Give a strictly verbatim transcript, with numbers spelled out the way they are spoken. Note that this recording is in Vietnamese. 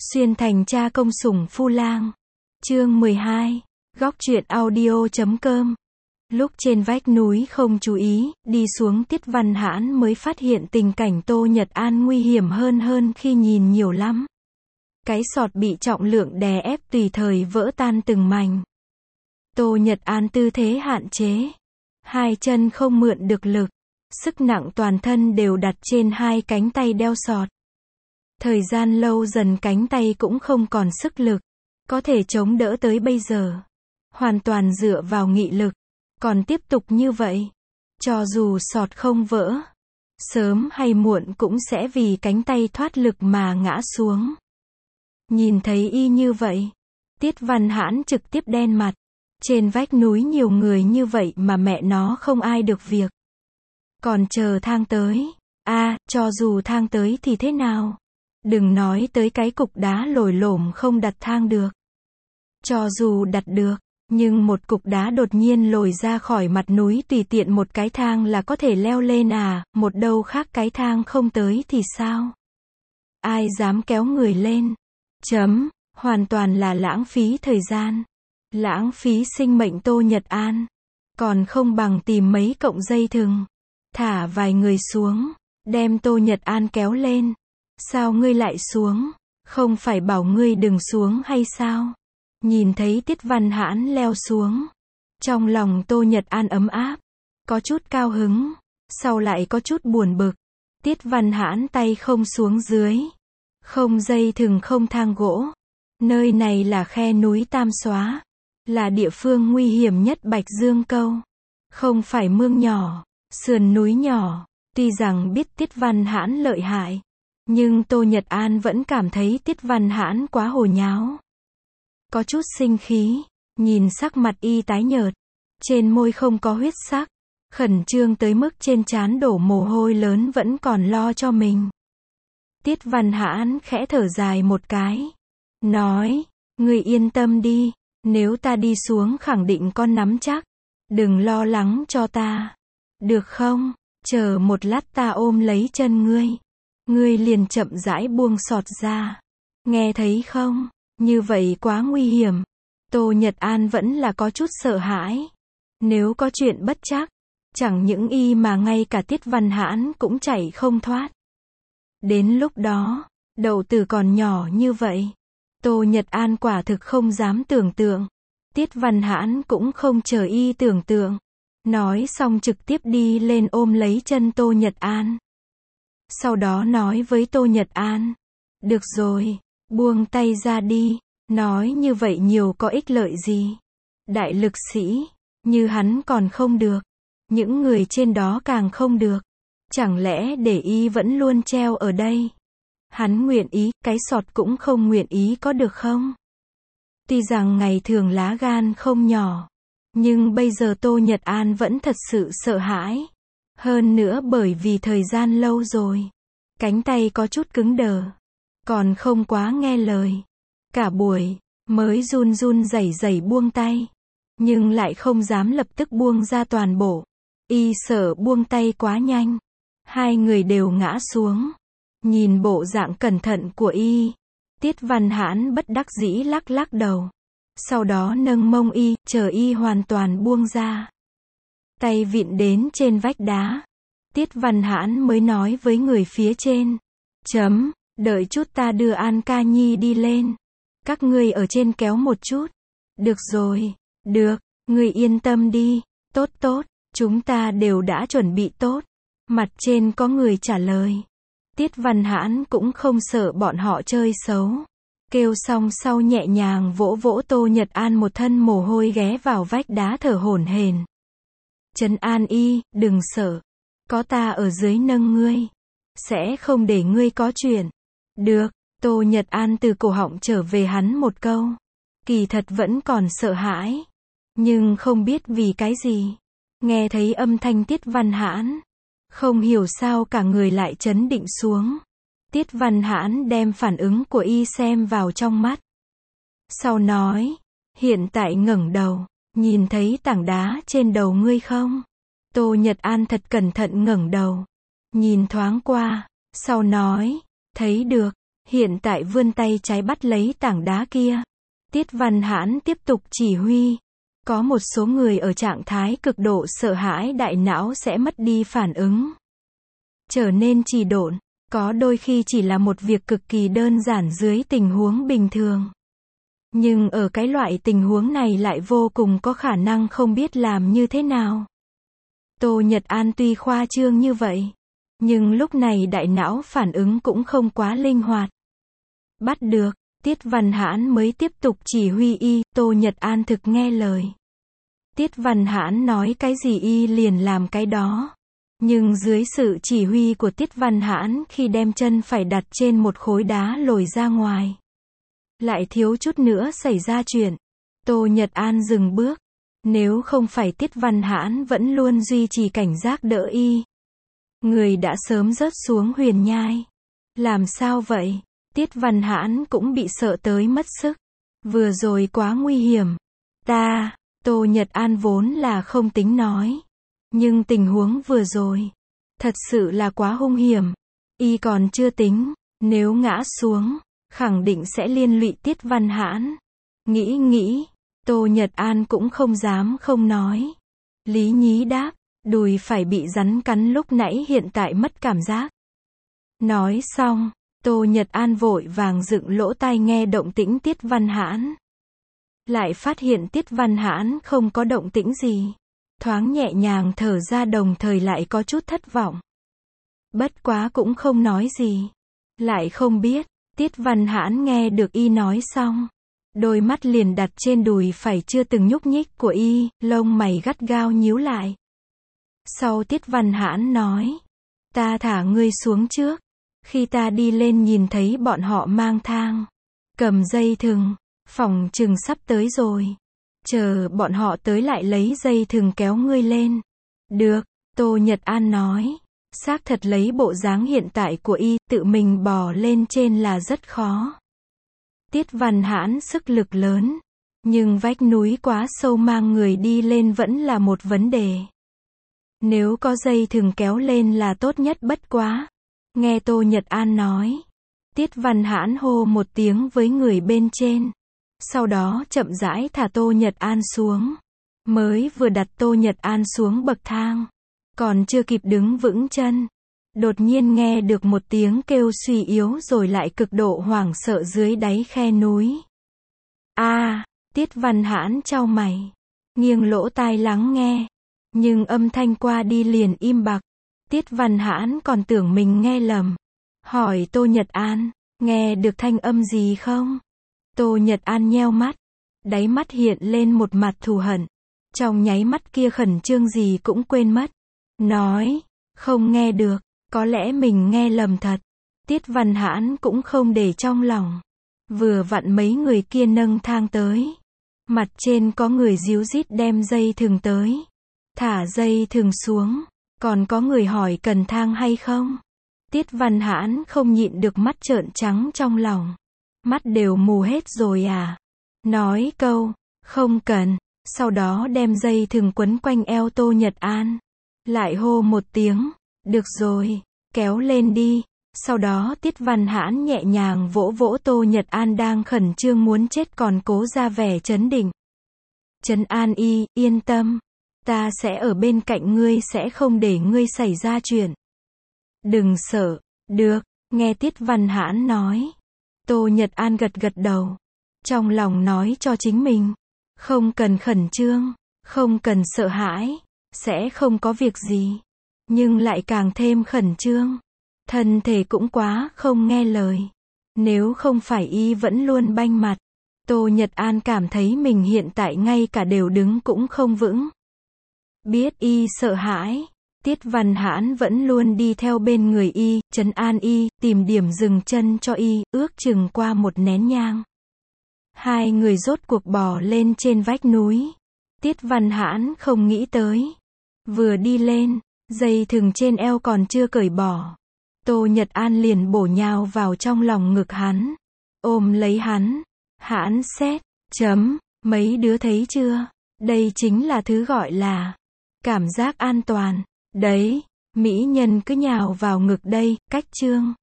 Xuyên thành cha công sủng phu lang. Chương mười hai. Góc truyện audio chấm com. Lúc trên vách núi không chú ý, đi xuống Tiết Văn Hãn mới phát hiện tình cảnh Tô Nhật An nguy hiểm hơn hơn khi nhìn nhiều lắm. Cái sọt bị trọng lượng đè ép tùy thời vỡ tan từng mảnh. Tô Nhật An tư thế hạn chế. Hai chân không mượn được lực. Sức nặng toàn thân đều đặt trên hai cánh tay đeo sọt. Thời gian lâu dần cánh tay cũng không còn sức lực. Có thể chống đỡ tới bây giờ. Hoàn toàn dựa vào nghị lực. Còn tiếp tục như vậy. Cho dù sọt không vỡ. Sớm hay muộn cũng sẽ vì cánh tay thoát lực mà ngã xuống. Nhìn thấy y như vậy. Tiết Văn Hãn trực tiếp đen mặt. Trên vách núi nhiều người như vậy mà mẹ nó không ai được việc. Còn chờ thang tới. a à, cho dù thang tới thì thế nào? Đừng nói tới cái cục đá lồi lổm không đặt thang được. Cho dù đặt được, nhưng một cục đá đột nhiên lồi ra khỏi mặt núi tùy tiện một cái thang là có thể leo lên à, một đâu khác cái thang không tới thì sao? Ai dám kéo người lên? Chấm, hoàn toàn là lãng phí thời gian. Lãng phí sinh mệnh Tô Nhật An. Còn không bằng tìm mấy cọng dây thừng. Thả vài người xuống, đem Tô Nhật An kéo lên. Sao ngươi lại xuống? Không phải bảo ngươi đừng xuống hay sao? Nhìn thấy Tiết Văn Hãn leo xuống. Trong lòng Tô Nhật An ấm áp. Có chút cao hứng. Sau lại có chút buồn bực. Tiết Văn Hãn tay không xuống dưới. Không dây thừng không thang gỗ. Nơi này là khe núi Tam Xóa. Là địa phương nguy hiểm nhất Bạch Dương Câu. Không phải mương nhỏ, sườn núi nhỏ. Tuy rằng biết Tiết Văn Hãn lợi hại. Nhưng Tô Nhật An vẫn cảm thấy Tiết Văn Hãn quá hồ nháo. Có chút sinh khí. Nhìn sắc mặt y tái nhợt. Trên môi không có huyết sắc. Khẩn trương tới mức trên trán đổ mồ hôi lớn vẫn còn lo cho mình. Tiết Văn Hãn khẽ thở dài một cái. Nói, ngươi yên tâm đi. Nếu ta đi xuống khẳng định con nắm chắc. Đừng lo lắng cho ta. Được không? Chờ một lát ta ôm lấy chân ngươi. Ngươi liền chậm rãi buông sọt ra. Nghe thấy không? Như vậy quá nguy hiểm. Tô Nhật An vẫn là có chút sợ hãi. Nếu có chuyện bất trắc. Chẳng những y mà ngay cả Tiết Văn Hãn cũng chạy không thoát. Đến lúc đó, đậu tử còn nhỏ như vậy. Tô Nhật An quả thực không dám tưởng tượng. Tiết Văn Hãn cũng không chờ y tưởng tượng. Nói xong trực tiếp đi lên ôm lấy chân Tô Nhật An. Sau đó nói với Tô Nhật An. Được rồi, buông tay ra đi. Nói như vậy nhiều có ích lợi gì? Đại lực sĩ, như hắn còn không được. Những người trên đó càng không được. Chẳng lẽ để y vẫn luôn treo ở đây? Hắn nguyện ý, cái sọt cũng không nguyện ý có được không? Tuy rằng ngày thường lá gan không nhỏ. Nhưng bây giờ Tô Nhật An vẫn thật sự sợ hãi. Hơn nữa bởi vì thời gian lâu rồi. Cánh tay có chút cứng đờ. Còn không quá nghe lời. Cả buổi, mới run run rẩy rẩy buông tay. Nhưng lại không dám lập tức buông ra toàn bộ. Y sợ buông tay quá nhanh. Hai người đều ngã xuống. Nhìn bộ dạng cẩn thận của y. Tiết Văn Hãn bất đắc dĩ lắc lắc đầu. Sau đó nâng mông y, chờ y hoàn toàn buông ra. Tay vịn đến trên vách đá. Tiết Văn Hãn mới nói với người phía trên. Chấm, đợi chút ta đưa An Ca Nhi đi lên. Các ngươi ở trên kéo một chút. Được rồi, được, ngươi yên tâm đi. Tốt tốt, chúng ta đều đã chuẩn bị tốt. Mặt trên có người trả lời. Tiết Văn Hãn cũng không sợ bọn họ chơi xấu. Kêu xong sau nhẹ nhàng vỗ vỗ Tô Nhật An một thân mồ hôi ghé vào vách đá thở hổn hển. Trấn an y, đừng sợ. Có ta ở dưới nâng ngươi. Sẽ không để ngươi có chuyện. Được, Tô Nhật An từ cổ họng trở về hắn một câu. Kỳ thật vẫn còn sợ hãi. Nhưng không biết vì cái gì. Nghe thấy âm thanh Tiết Văn Hãn. Không hiểu sao cả người lại chấn định xuống. Tiết Văn Hãn đem phản ứng của y xem vào trong mắt. Sau nói, hiện tại ngẩng đầu, nhìn thấy tảng đá trên đầu ngươi không? Tô Nhật An thật cẩn thận ngẩng đầu, nhìn thoáng qua, sau nói, thấy được, hiện tại vươn tay trái bắt lấy tảng đá kia. Tiết Văn Hãn tiếp tục chỉ huy. Có một số người ở trạng thái cực độ sợ hãi đại não sẽ mất đi phản ứng, trở nên trì độn. Có đôi khi chỉ là một việc cực kỳ đơn giản dưới tình huống bình thường. Nhưng ở cái loại tình huống này lại vô cùng có khả năng không biết làm như thế nào. Tô Nhật An tuy khoa trương như vậy, nhưng lúc này đại não phản ứng cũng không quá linh hoạt. Bắt được, Tiết Văn Hãn mới tiếp tục chỉ huy y, Tô Nhật An thực nghe lời. Tiết Văn Hãn nói cái gì y liền làm cái đó. Nhưng dưới sự chỉ huy của Tiết Văn Hãn khi đem chân phải đặt trên một khối đá lồi ra ngoài, lại thiếu chút nữa xảy ra chuyện. Tô Nhật An dừng bước. Nếu không phải Tiết Văn Hãn vẫn luôn duy trì cảnh giác đỡ y, người đã sớm rớt xuống huyền nhai. Làm sao vậy? Tiết Văn Hãn cũng bị sợ tới mất sức. Vừa rồi quá nguy hiểm. Ta, Tô Nhật An vốn là không tính nói. Nhưng tình huống vừa rồi, thật sự là quá hung hiểm. Y còn chưa tính, nếu ngã xuống, khẳng định sẽ liên lụy Tiết Văn Hãn. Nghĩ nghĩ, Tô Nhật An cũng không dám không nói. Lý nhí đáp, đùi phải bị rắn cắn lúc nãy hiện tại mất cảm giác. Nói xong, Tô Nhật An vội vàng dựng lỗ tai nghe động tĩnh Tiết Văn Hãn. Lại phát hiện Tiết Văn Hãn không có động tĩnh gì. Thoáng nhẹ nhàng thở ra đồng thời lại có chút thất vọng. Bất quá cũng không nói gì. Lại không biết, Tiết Văn Hãn nghe được y nói xong. Đôi mắt liền đặt trên đùi phải chưa từng nhúc nhích của y, lông mày gắt gao nhíu lại. Sau Tiết Văn Hãn nói, ta thả ngươi xuống trước. Khi ta đi lên nhìn thấy bọn họ mang thang, cầm dây thừng, phòng chừng sắp tới rồi. Chờ bọn họ tới lại lấy dây thừng kéo ngươi lên. Được, Tô Nhật An nói. Xác thật lấy bộ dáng hiện tại của y, tự mình bò lên trên là rất khó. Tiết Văn Hãn sức lực lớn, nhưng vách núi quá sâu mang người đi lên vẫn là một vấn đề. Nếu có dây thừng kéo lên là tốt nhất bất quá. Nghe Tô Nhật An nói, Tiết Văn Hãn hô một tiếng với người bên trên. Sau đó chậm rãi thả Tô Nhật An xuống. Mới vừa đặt Tô Nhật An xuống bậc thang, còn chưa kịp đứng vững chân, đột nhiên nghe được một tiếng kêu suy yếu rồi lại cực độ hoảng sợ dưới đáy khe núi. A, à, Tiết Văn Hãn chau mày, nghiêng lỗ tai lắng nghe, nhưng âm thanh qua đi liền im bặt. Tiết Văn Hãn còn tưởng mình nghe lầm, hỏi Tô Nhật An, nghe được thanh âm gì không? Tô Nhật An nheo mắt, đáy mắt hiện lên một mặt thù hận, trong nháy mắt kia khẩn trương gì cũng quên mất. Nói, không nghe được, có lẽ mình nghe lầm thật. Tiết Văn Hãn cũng không để trong lòng. Vừa vặn mấy người kia nâng thang tới. Mặt trên có người díu dít đem dây thừng tới. Thả dây thừng xuống. Còn có người hỏi cần thang hay không? Tiết Văn Hãn không nhịn được mắt trợn trắng trong lòng. Mắt đều mù hết rồi à? Nói câu, không cần. Sau đó đem dây thừng quấn quanh eo Tô Nhật An. Lại hô một tiếng, được rồi, kéo lên đi. Sau đó Tiết Văn Hãn nhẹ nhàng vỗ vỗ Tô Nhật An đang khẩn trương muốn chết còn cố ra vẻ trấn định. Trấn an y, yên tâm. Ta sẽ ở bên cạnh ngươi sẽ không để ngươi xảy ra chuyện. Đừng sợ, được, nghe Tiết Văn Hãn nói. Tô Nhật An gật gật đầu. Trong lòng nói cho chính mình. Không cần khẩn trương, không cần sợ hãi, sẽ không có việc gì. Nhưng lại càng thêm khẩn trương. Thân thể cũng quá không nghe lời. Nếu không phải y vẫn luôn banh mặt, Tô Nhật An cảm thấy mình hiện tại ngay cả đều đứng cũng không vững. Biết y sợ hãi, Tiết Văn Hãn vẫn luôn đi theo bên người y, trấn an y, tìm điểm dừng chân cho y, ước chừng qua một nén nhang. Hai người rốt cuộc bò lên trên vách núi. Tiết Văn Hãn không nghĩ tới. Vừa đi lên, dây thừng trên eo còn chưa cởi bỏ. Tô Nhật An liền bổ nhào vào trong lòng ngực hắn. Ôm lấy hắn. Hãn xét, chấm, mấy đứa thấy chưa? Đây chính là thứ gọi là cảm giác an toàn. Đấy, mỹ nhân cứ nhào vào ngực đây, cách chương.